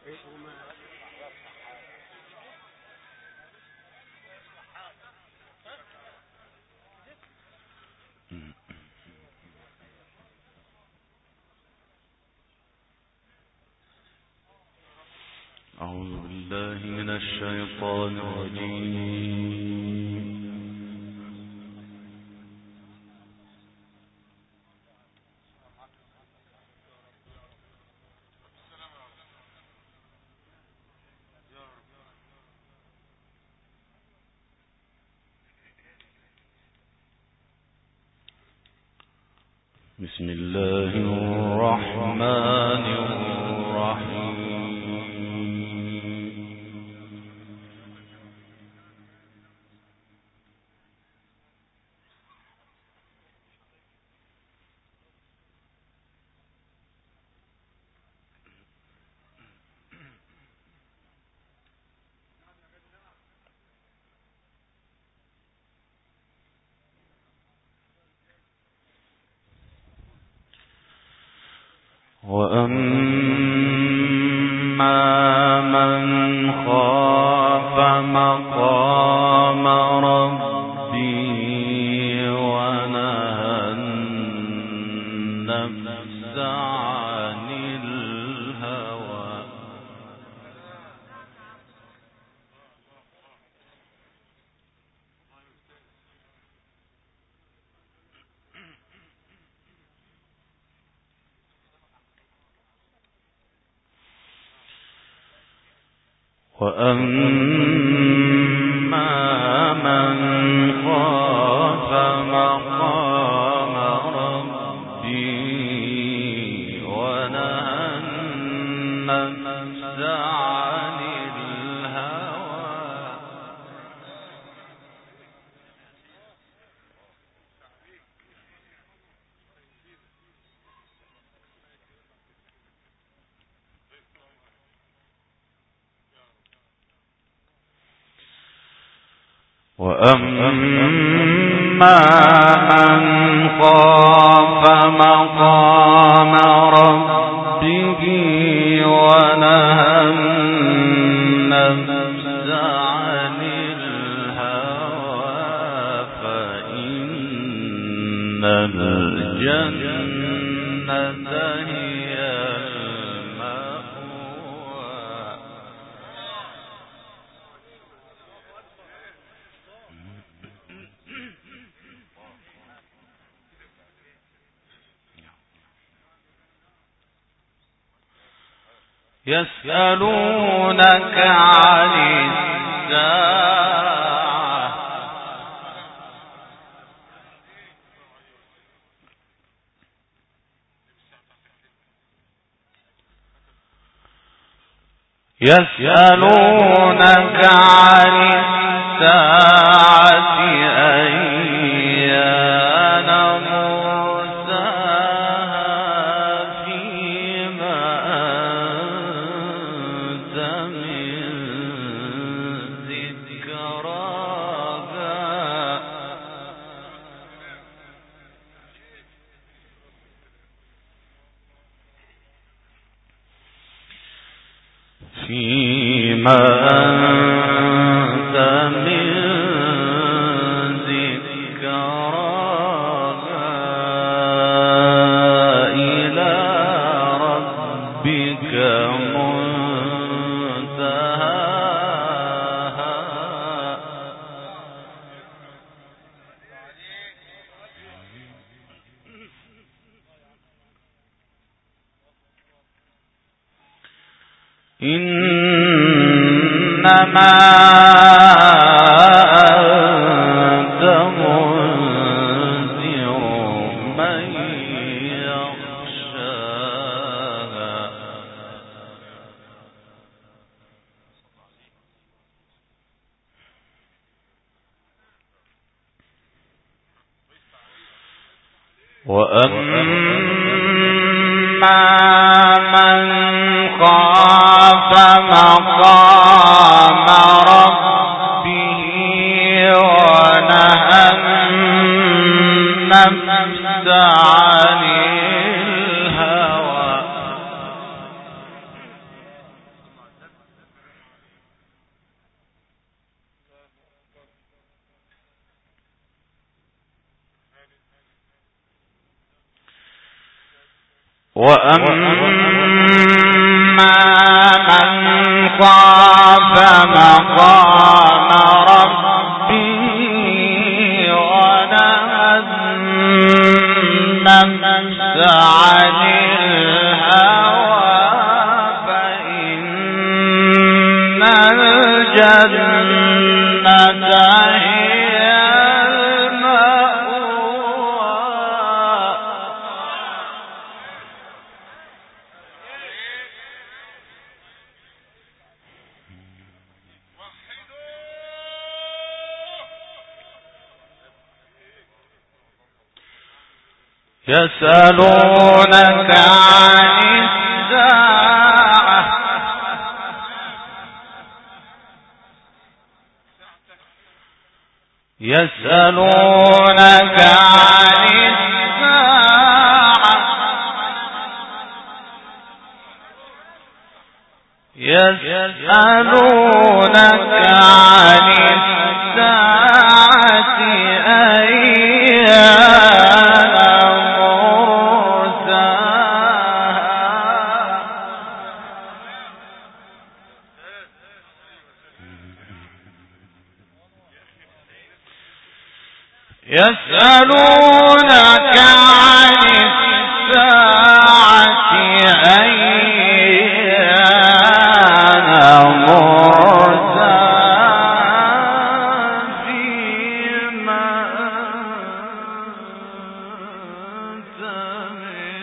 أعوذ بالله من الشيطان الرجيم. بسم الله الرحمن الرحيم. وأما من خاف مقام ربه ونهى النفس عن الهوى وأما من خاف مقام ربه ونهى النفس عن الهوى وأما من خاف مقام ربه ونهى النفس عن الهوى فإن الجنة هي المأوى. يسألونك عن الساعة يسألونك عن الساعة أيان مرساها فيما أنت من ذكراها فيما أنت من ذكراها إلى ربك منتهاها إنما أنت منذر من يخشاها وأما من خاف مقام ربه ونهى النفس عن الهوى وأما من خاف مقام ربه ونهى النفس عن الهوى فإن الجنة هي المأوى. يسألونك عن الساعة يسألونك عن الساعة يسألونك عن الساعة أيان مرساها يسألونك عن الساعة أيان مرساها فيما أنت من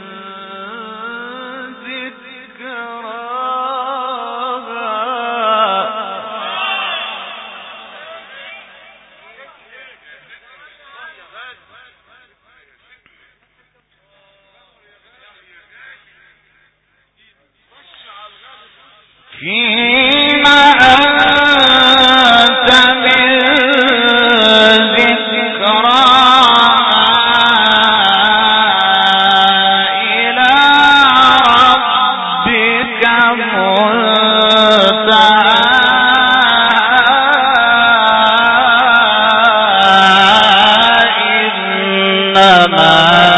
فيما أنت من ذكراها إلى ربك منتهاها إنما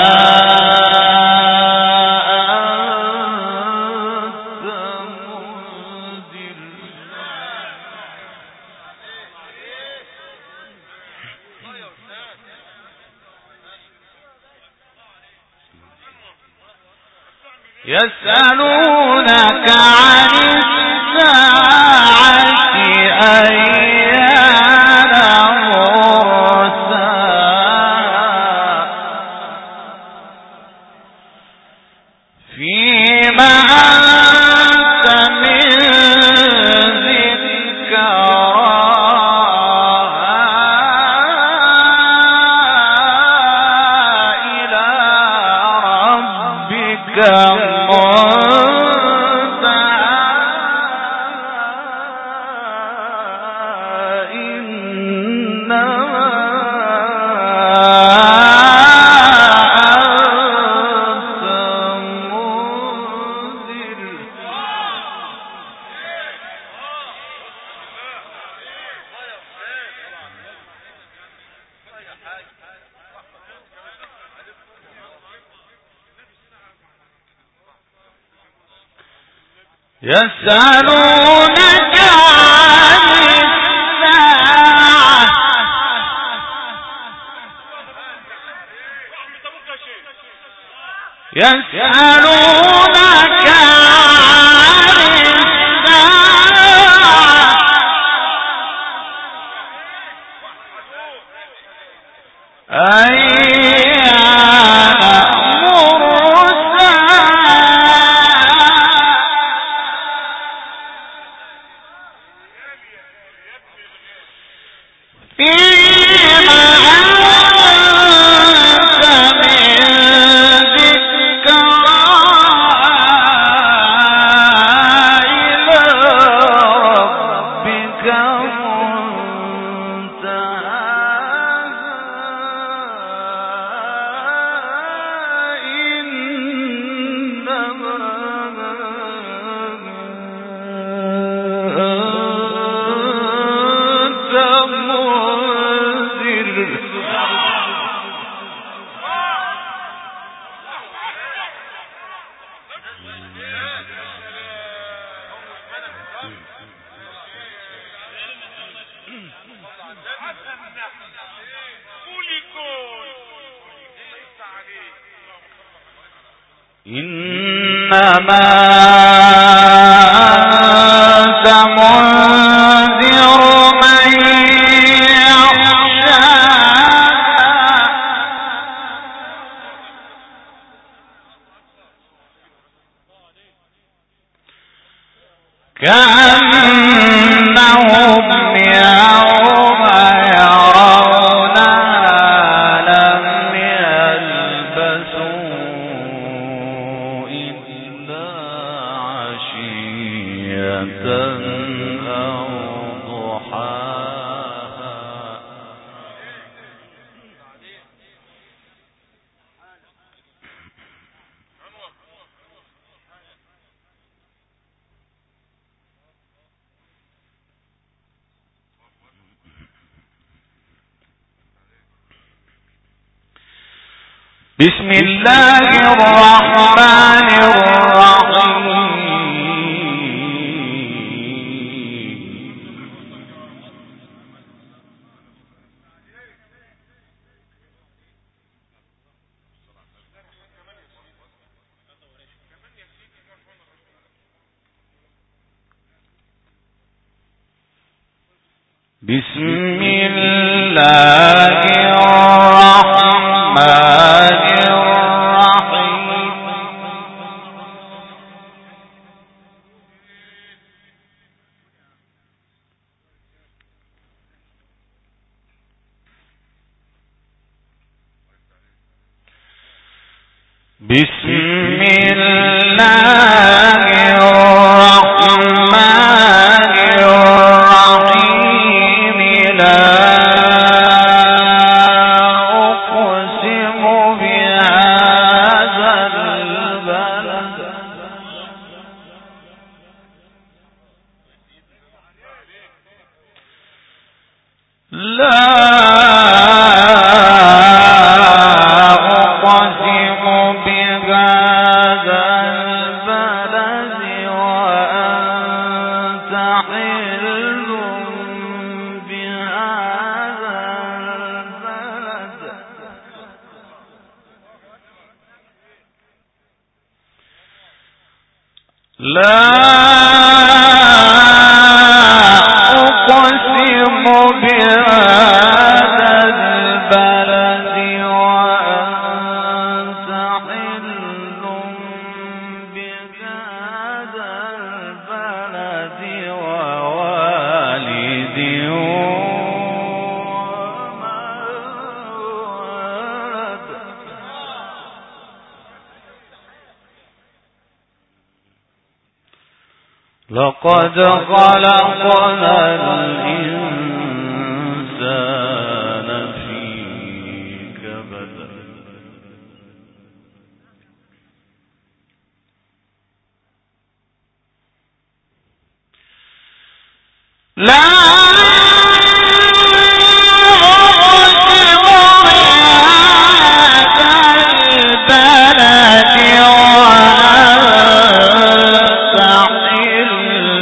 يسألونك عن الساعة أيان مرساها فيما أنت من ذكراها إلى ربك يسألونك عن الساعة يسألونك عن الساعة أيان مرساها فيما أنت من ذكراها إنما أنت منذر من يخشى كأنهم يوم يرونها لم يلبثوا إلا عشية أو ضحاها بسم الله الرحمن الرحيم بسم الله الرحمن الرحيم بسم الله الرحمن الرحيم لا أقسم بهذا البلد لا أقسم بهذا البلد وأنت حل بهذا البلد لا أقسم بهذا البلد وأنت حل بهذا البلد ووالد وما ولد لقد خلقنا الإنسان في كبد لا أقسم بهذا البلد وأنت حل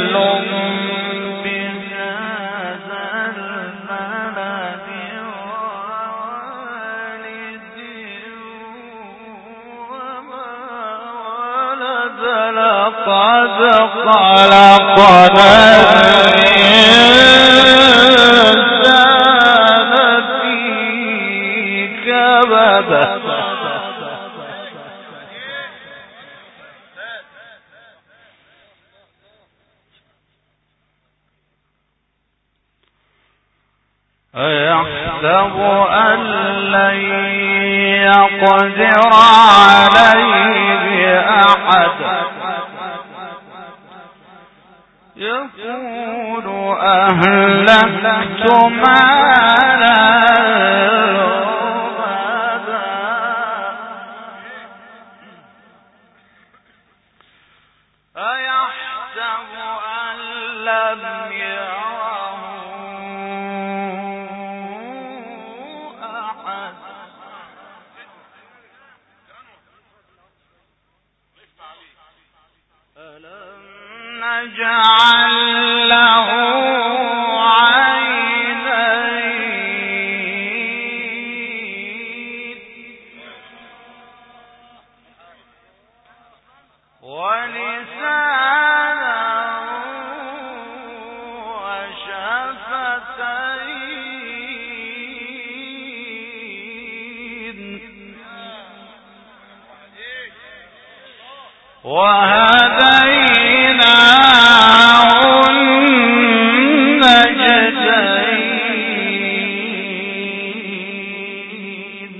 بهذا البلد ووالد وما ولد لقد خلقنا الإنسان في كبد أيحسب أن لن يقدر عليه أحد يقول أهلكت مالا لبدا أيحسب أن لم يره أحد نجعل له عينين ولسانا وشفتين وهديناه النجدين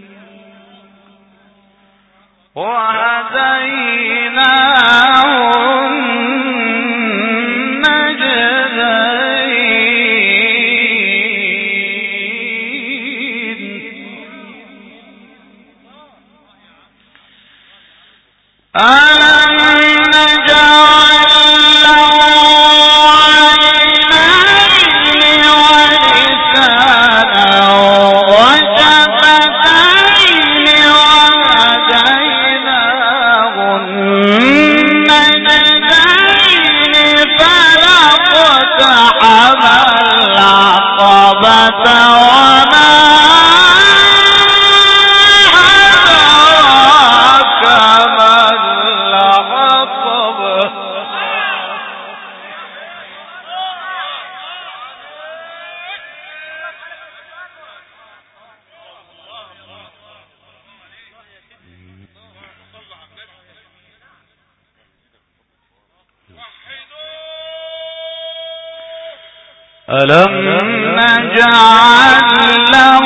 ألم نجعل له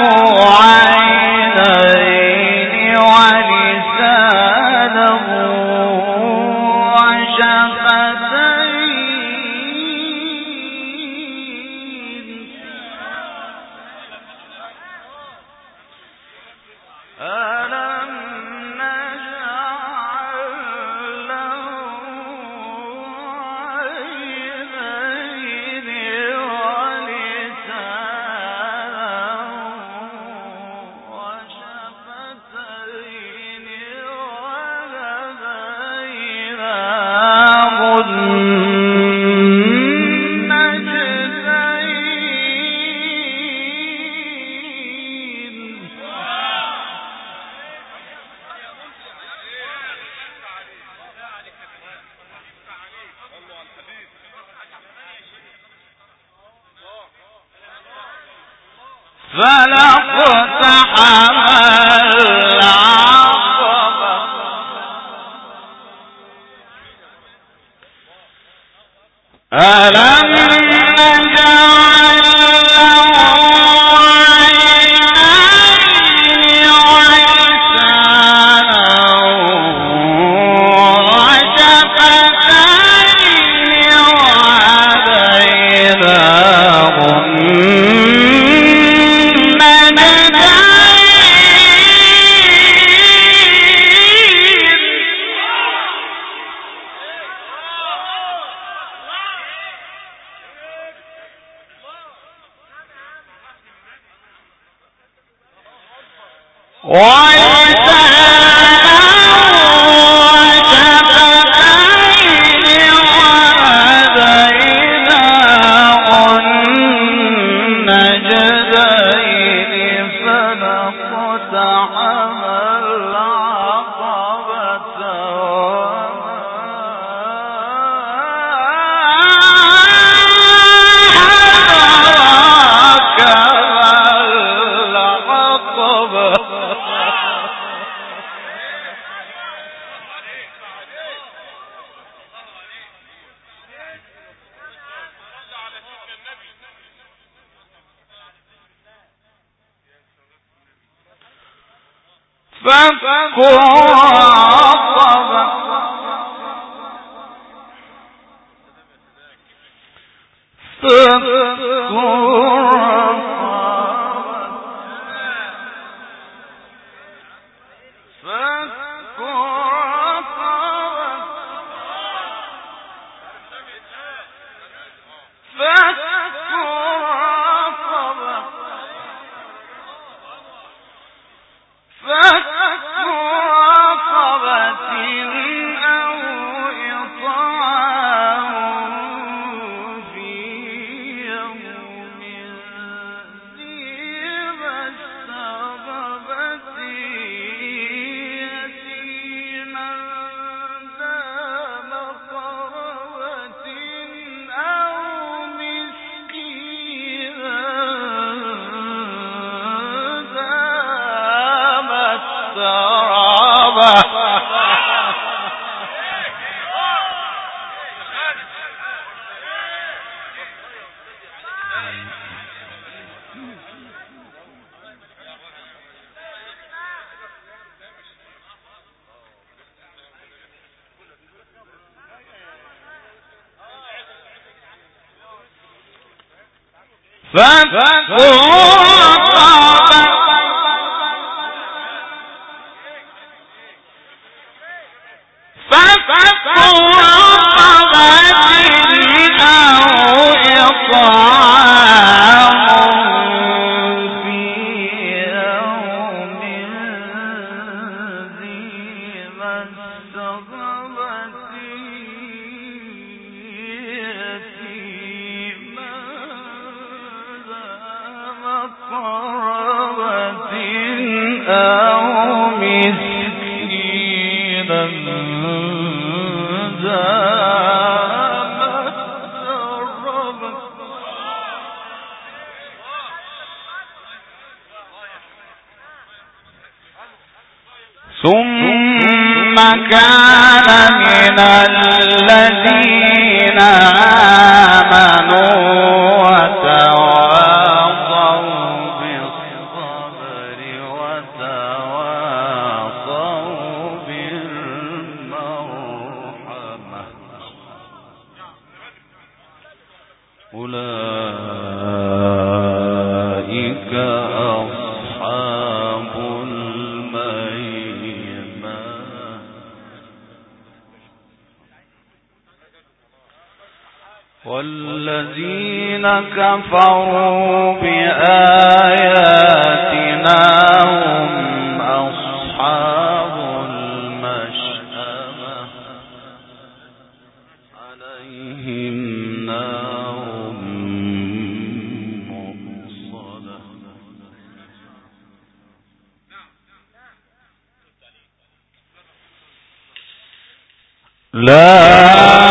عينين ولسانا وشفتين ألم نجعل له فلاقتحم العقبة ألم نجعل له عينين ولسانا وشفتين وهديناه فك رقبة أو إطعام ثم كان من الذين آمنوا وتواصوا بالصبر وتواصوا بالمرحمة أولئك أصحاب الميمنة والذين كفروا بآياتنا هم أصحاب المشأمة عليهم نار مؤصدة لا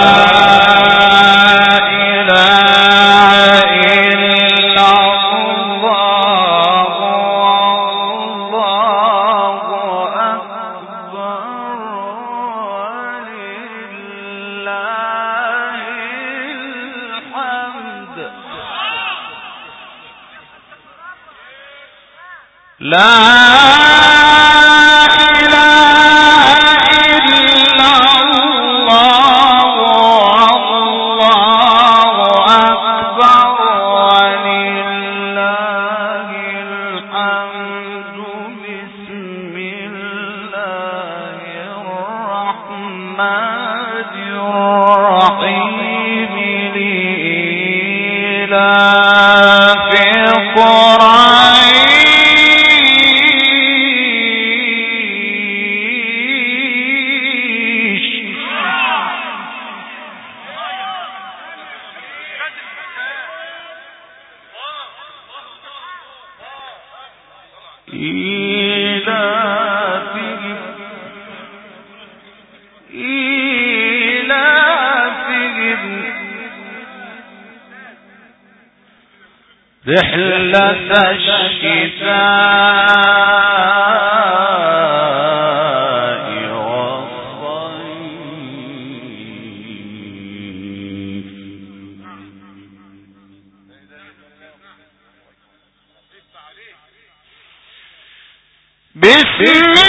رحلة الشتاء والصيف بسم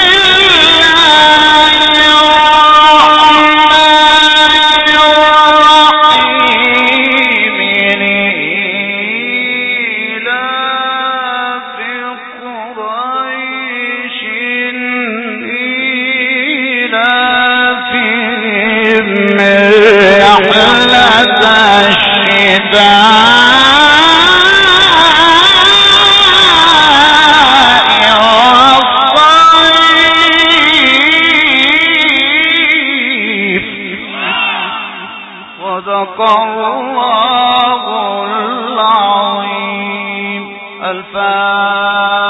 صدق الله العظيم. الفاتحة.